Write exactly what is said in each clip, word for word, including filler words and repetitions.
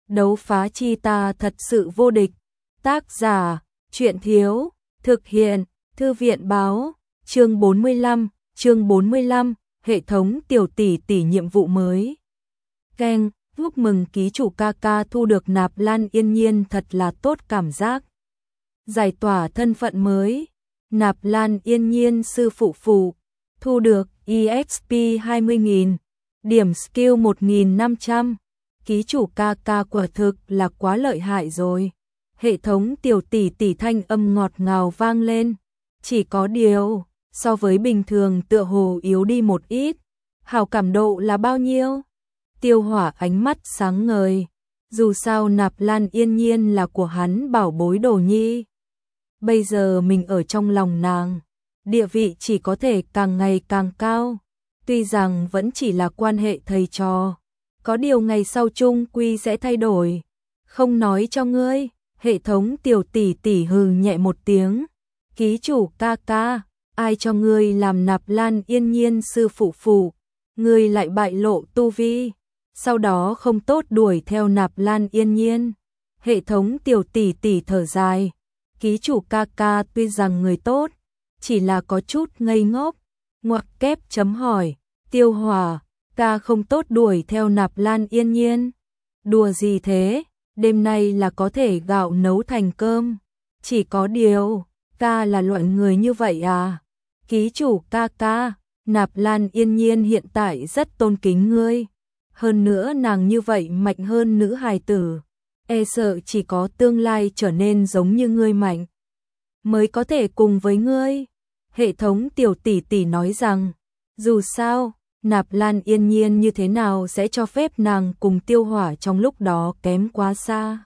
Đấu phá chi ta thật sự vô địch. Tác giả, Truyện Thiếu, thực hiện, Thư viện Báo, chương bốn mươi lăm, chương bốn mươi lăm, hệ thống tiểu tỷ tỷ nhiệm vụ mới. Keng, chúc mừng ký chủ ca ca thu được nạp lan yên nhiên, thật là tốt cảm giác. Giải tỏa thân phận mới, nạp lan yên nhiên sư phụ phụ, thu được e ích pê hai mươi nghìn, điểm skill một nghìn năm trăm. Ký chủ ca ca quả thực là quá lợi hại rồi. Hệ thống tiểu tỷ tỷ thanh âm ngọt ngào vang lên. Chỉ có điều, so với bình thường tựa hồ yếu đi một ít. Hảo cảm độ là bao nhiêu? Tiêu Hỏa ánh mắt sáng ngời. Dù sao nạp lan yên nhiên là của hắn bảo bối đồ nhi. Bây giờ mình ở trong lòng nàng, địa vị chỉ có thể càng ngày càng cao. Tuy rằng vẫn chỉ là quan hệ thầy trò, có điều ngày sau chung quy sẽ thay đổi. Không nói cho ngươi. Hệ thống tiểu tỷ tỷ hừ nhẹ một tiếng. Ký chủ ca ca, ai cho ngươi làm nạp lan yên nhiên sư phụ phụ, ngươi lại bại lộ tu vi, sau đó không tốt đuổi theo nạp lan yên nhiên. Hệ thống tiểu tỷ tỷ thở dài. Ký chủ ca ca tuy rằng người tốt, chỉ là có chút ngây ngốc. Ngoặc kép chấm hỏi. Tiêu Hỏa, ca không tốt đuổi theo nạp lan yên nhiên. Đùa gì thế? Đêm nay là có thể gạo nấu thành cơm. Chỉ có điều, ca là loại người như vậy à? Ký chủ ca ca, nạp lan yên nhiên hiện tại rất tôn kính ngươi. Hơn nữa nàng như vậy mạnh hơn nữ hài tử. E sợ chỉ có tương lai trở nên giống như ngươi mạnh, mới có thể cùng với ngươi. Hệ thống tiểu tỷ tỷ nói rằng, dù sao, nạp lan yên nhiên như thế nào sẽ cho phép nàng cùng Tiêu Hỏa trong lúc đó kém quá xa.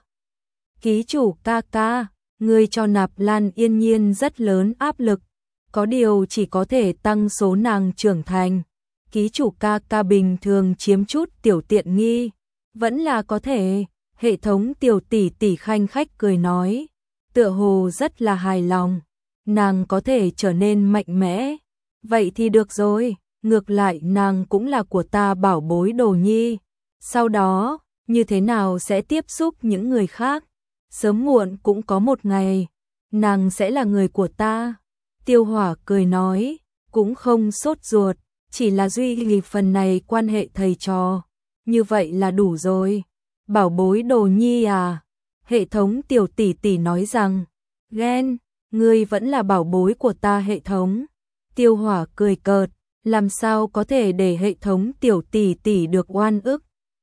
Ký chủ ca ca, ngươi cho nạp lan yên nhiên rất lớn áp lực, có điều chỉ có thể tăng số nàng trưởng thành. Ký chủ ca ca bình thường chiếm chút tiểu tiện nghi, vẫn là có thể. Hệ thống tiểu tỷ tỷ khanh khách cười nói, tựa hồ rất là hài lòng. Nàng có thể trở nên mạnh mẽ, vậy thì được rồi. Ngược lại nàng cũng là của ta bảo bối đồ nhi. Sau đó, như thế nào sẽ tiếp xúc những người khác? Sớm muộn cũng có một ngày, nàng sẽ là người của ta. Tiêu Hỏa cười nói, cũng không sốt ruột, chỉ là duy trì phần này quan hệ thầy trò. Như vậy là đủ rồi. Bảo bối đồ nhi à? Hệ thống tiểu tỷ tỷ nói rằng, ghen, ngươi vẫn là bảo bối của ta hệ thống. Tiêu Hỏa cười cợt. Làm sao có thể để hệ thống tiểu tỷ tỷ được oan ức?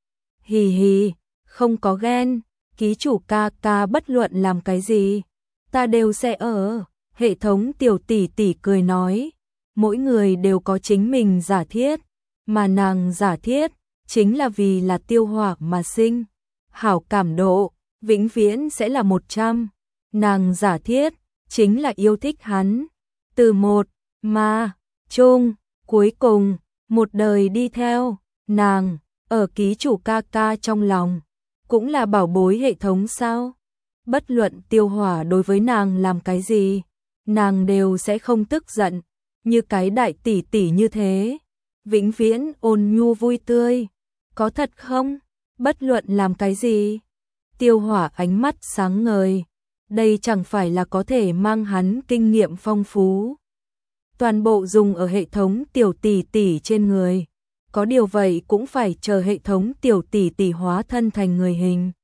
Hì hì, không có ghen, ký chủ ca ca bất luận làm cái gì, ta đều sẽ ở. Hệ thống tiểu tỷ tỷ cười nói, mỗi người đều có chính mình giả thiết, mà nàng giả thiết chính là vì là Tiêu Hỏa mà sinh. Hảo cảm độ, vĩnh viễn sẽ là một trăm. Nàng giả thiết chính là yêu thích hắn. Từ một, mà, chung, cuối cùng, một đời đi theo, nàng, ở ký chủ ca ca trong lòng, cũng là bảo bối hệ thống sao? Bất luận Tiêu Hỏa đối với nàng làm cái gì, nàng đều sẽ không tức giận, như cái đại tỷ tỷ như thế, vĩnh viễn ôn nhu vui tươi. Có thật không? Bất luận làm cái gì? Tiêu Hỏa ánh mắt sáng ngời, đây chẳng phải là có thể mang hắn kinh nghiệm phong phú. Toàn bộ dùng ở hệ thống tiểu tỷ tỷ trên người. Có điều vậy cũng phải chờ hệ thống tiểu tỷ tỷ hóa thân thành người hình.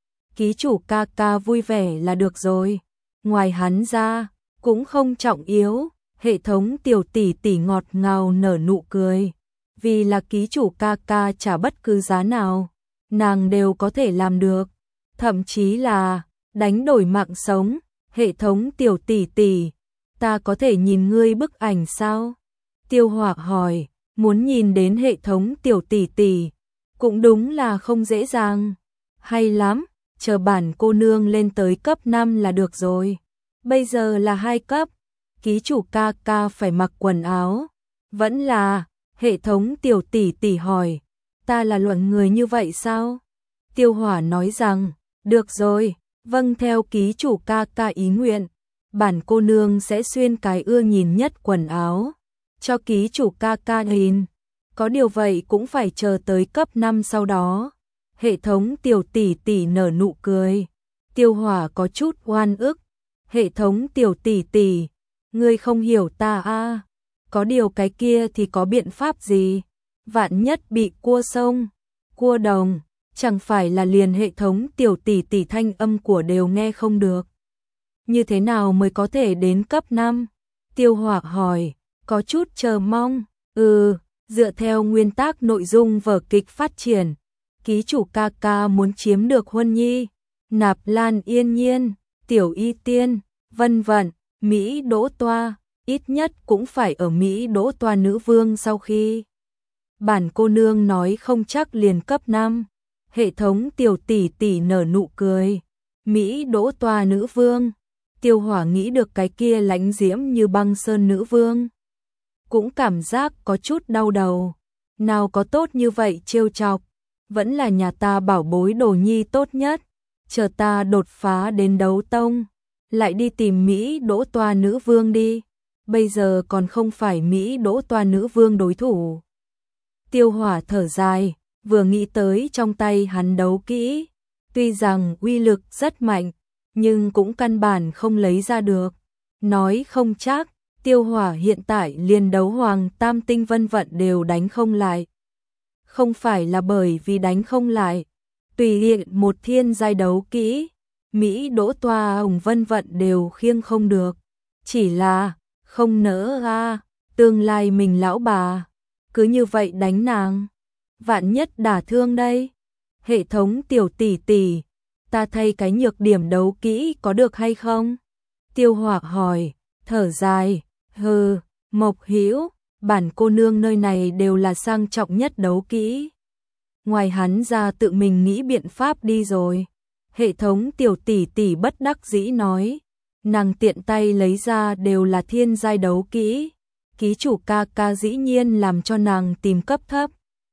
Ký chủ ca ca vui vẻ là được rồi. Ngoài hắn ra, cũng không trọng yếu. Hệ thống tiểu tỷ tỷ ngọt ngào nở nụ cười. Vì là ký chủ ca ca trả bất cứ giá nào, nàng đều có thể làm được. Thậm chí là đánh đổi mạng sống. Hệ thống tiểu tỷ tỷ, ta có thể nhìn ngươi bức ảnh sao? Tiêu Hỏa hỏi, muốn nhìn đến hệ thống tiểu tỷ tỷ, cũng đúng là không dễ dàng. Hay lắm, chờ bản cô nương lên tới cấp năm là được rồi. Bây giờ là hai cấp, ký chủ ca ca phải mặc quần áo. Vẫn là, hệ thống tiểu tỷ tỷ hỏi, ta là loại người như vậy sao? Tiêu Hỏa nói rằng, được rồi, vâng theo ký chủ ca ca ý nguyện. Bản cô nương sẽ xuyên cái ưa nhìn nhất quần áo, cho ký chủ ca ca nhìn. Có điều vậy cũng phải chờ tới cấp năm sau đó. Hệ thống tiểu tỷ tỷ nở nụ cười. Tiêu Hỏa có chút oan ức. Hệ thống tiểu tỷ tỷ, ngươi không hiểu ta a? Có điều cái kia thì có biện pháp gì? Vạn nhất bị cua sông, cua đồng, chẳng phải là liền hệ thống tiểu tỷ tỷ thanh âm của đều nghe không được. Như thế nào mới có thể đến cấp năm? Tiêu Hỏa hỏi, có chút chờ mong. Ừ, dựa theo nguyên tắc nội dung vở kịch phát triển, ký chủ ca ca muốn chiếm được Huân Nhi, Nạp Lan Yên Nhiên, Tiểu Y Tiên, vân vân, Mỹ Đỗ Toa, ít nhất cũng phải ở Mỹ Đỗ Toa nữ vương sau khi. Bản cô nương nói không chắc liền cấp năm. Hệ thống tiểu tỷ tỷ nở nụ cười. Mỹ Đỗ Toa nữ vương. Tiêu Hỏa nghĩ được cái kia lãnh diễm như băng sơn nữ vương, cũng cảm giác có chút đau đầu. Nào có tốt như vậy trêu chọc, vẫn là nhà ta bảo bối Đồ Nhi tốt nhất. Chờ ta đột phá đến đấu tông, lại đi tìm Mỹ Đỗ Toa nữ vương đi. Bây giờ còn không phải Mỹ Đỗ Toa nữ vương đối thủ. Tiêu Hỏa thở dài, vừa nghĩ tới trong tay hắn đấu kỹ, tuy rằng uy lực rất mạnh, nhưng cũng căn bản không lấy ra được. Nói không chắc, Tiêu Hỏa hiện tại liên đấu hoàng tam tinh vân vận đều đánh không lại. Không phải là bởi vì đánh không lại, tùy hiện một thiên giai đấu kỹ, Mỹ Đỗ Toa hồng vân vận đều khiêng không được. Chỉ là, không nỡ a, tương lai mình lão bà, cứ như vậy đánh nàng. Vạn nhất đả thương đây. Hệ thống tiểu tỷ tỷ, ta thay cái nhược điểm đấu kỹ có được hay không? Tiêu Hỏa hỏi, thở dài, hừ, Mộc Hữu, bản cô nương nơi này đều là sang trọng nhất đấu kỹ. Ngoài hắn ra tự mình nghĩ biện pháp đi rồi. Hệ thống tiểu tỷ tỷ bất đắc dĩ nói, nàng tiện tay lấy ra đều là thiên giai đấu kỹ. Ký chủ ca ca dĩ nhiên làm cho nàng tìm cấp thấp.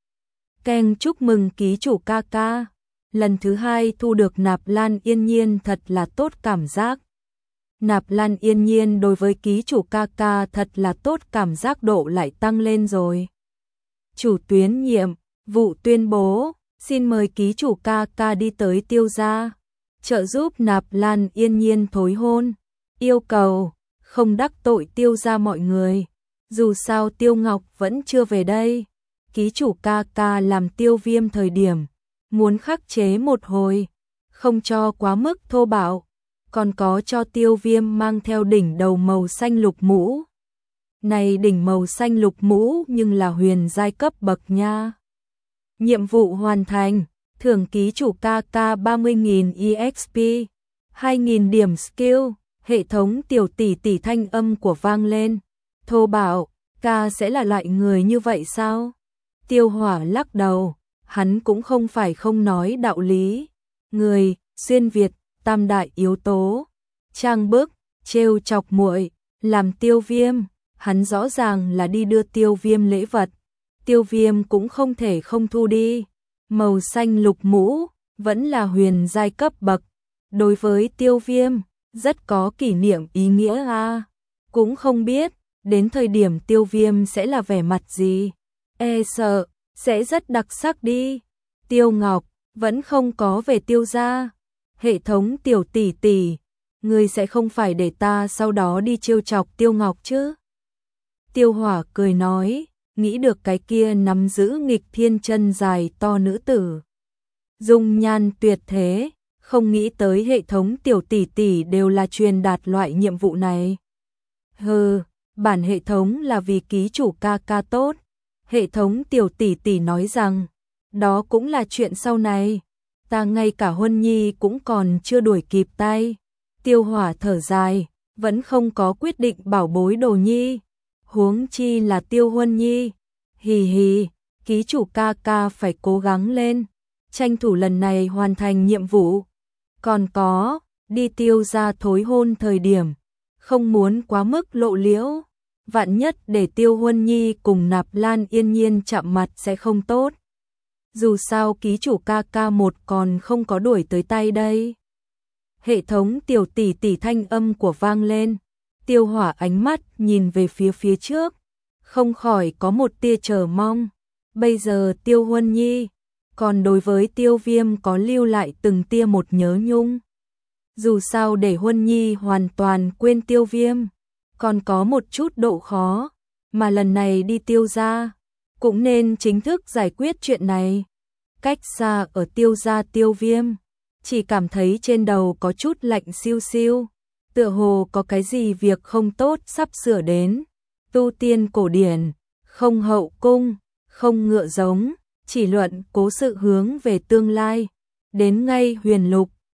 Keng chúc mừng ký chủ ca ca. Lần thứ hai thu được Nạp Lan Yên Nhiên thật là tốt cảm giác. Nạp Lan Yên Nhiên đối với ký chủ ca ca thật là tốt cảm giác độ lại tăng lên rồi. Chủ tuyến nhiệm, vụ tuyên bố, xin mời ký chủ ca ca đi tới Tiêu gia, trợ giúp Nạp Lan Yên Nhiên thối hôn. Yêu cầu, không đắc tội Tiêu gia mọi người. Dù sao Tiêu Ngọc vẫn chưa về đây. Ký chủ ca ca làm Tiêu Viêm thời điểm, muốn khắc chế một hồi, không cho quá mức thô bạo, còn có cho Tiêu Viêm mang theo đỉnh đầu màu xanh lục mũ. Này đỉnh màu xanh lục mũ nhưng là huyền giai cấp bậc nha. Nhiệm vụ hoàn thành, thưởng ký chủ ca ca ba mươi nghìn e ích pê, hai nghìn điểm skill. Hệ thống tiểu tỷ tỷ thanh âm của vang lên. Thô bạo, ca sẽ là loại người như vậy sao? Tiêu Hỏa lắc đầu, hắn cũng không phải không nói đạo lý. Người, xuyên Việt, tam đại yếu tố, trang bức, trêu chọc muội, làm Tiêu Viêm, hắn rõ ràng là đi đưa Tiêu Viêm lễ vật. Tiêu Viêm cũng không thể không thu đi. Màu xanh lục mũ, vẫn là huyền giai cấp bậc. Đối với Tiêu Viêm, rất có kỷ niệm ý nghĩa a. Cũng không biết, đến thời điểm Tiêu Viêm sẽ là vẻ mặt gì. E sợ, sẽ rất đặc sắc đi. Tiêu Ngọc, vẫn không có về Tiêu gia. Hệ thống tiểu tỷ tỷ, ngươi sẽ không phải để ta sau đó đi trêu chọc Tiêu Ngọc chứ? Tiêu Hỏa cười nói, nghĩ được cái kia nắm giữ nghịch thiên chân dài to nữ tử. Dung nhan tuyệt thế, không nghĩ tới hệ thống tiểu tỷ tỷ đều là truyền đạt loại nhiệm vụ này. Hừ, bản hệ thống là vì ký chủ ca ca tốt. Hệ thống tiểu tỷ tỷ nói rằng, đó cũng là chuyện sau này. Ta ngay cả Huân Nhi cũng còn chưa đuổi kịp tay. Tiêu Hỏa thở dài, vẫn không có quyết định bảo bối Đồ Nhi. Huống chi là Tiêu Huân Nhi. Hì hì, ký chủ ca ca phải cố gắng lên, tranh thủ lần này hoàn thành nhiệm vụ. Còn có, đi Tiêu gia thối hôn thời điểm, không muốn quá mức lộ liễu. Vạn nhất để Tiêu Huân Nhi cùng Nạp Lan Yên Nhiên chạm mặt sẽ không tốt. Dù sao ký chủ ca ca một còn không có đuổi tới tay đây. Hệ thống tiểu tỷ tỷ thanh âm của vang lên. Tiêu Hỏa ánh mắt nhìn về phía phía trước, không khỏi có một tia chờ mong. Bây giờ Tiêu Huân Nhi còn đối với Tiêu Viêm có lưu lại từng tia một nhớ nhung. Dù sao để Huân Nhi hoàn toàn quên Tiêu Viêm, còn có một chút độ khó, mà lần này đi Tiêu gia, cũng nên chính thức giải quyết chuyện này. Cách xa ở Tiêu gia Tiêu Viêm, chỉ cảm thấy trên đầu có chút lạnh siêu siêu, tựa hồ có cái gì việc không tốt sắp sửa đến. Tu tiên cổ điển, không hậu cung, không ngựa giống, chỉ luận cố sự hướng về tương lai. Đến ngay huyền lục,